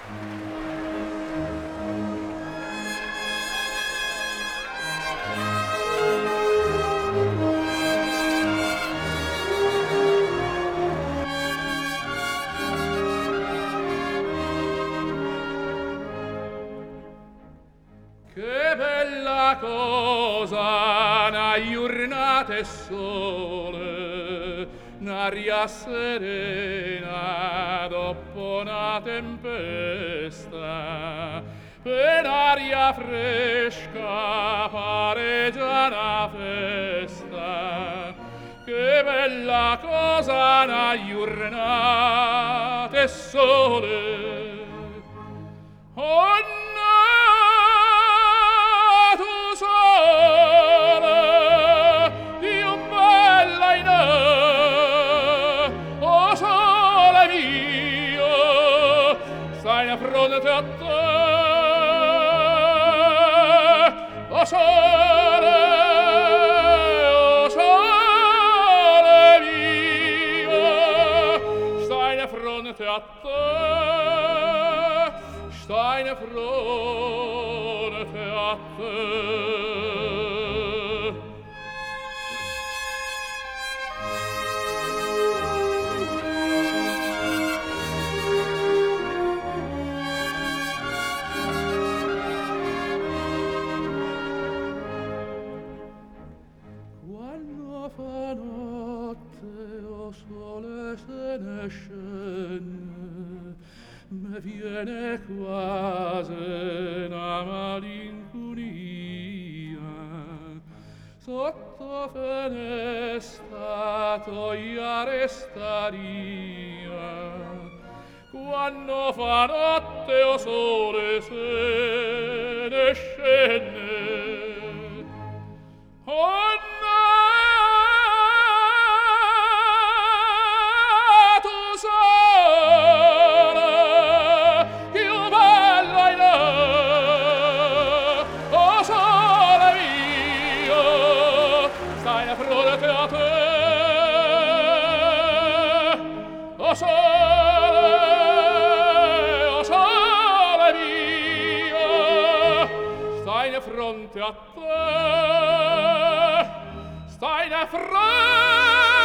Cosa na giornata sole, n'aria serena dopo una tempesta, per aria fresca pare già una festa. Che bella cosa na giornata sole, oh fronte a te, o sole mio, stai di fronte a te, stai di fronte a te. Me viene quasi una malinconia, sotto finestra tua restaria, quando fa notte o sole se ne scende. Oh fronte a te, stai di fronte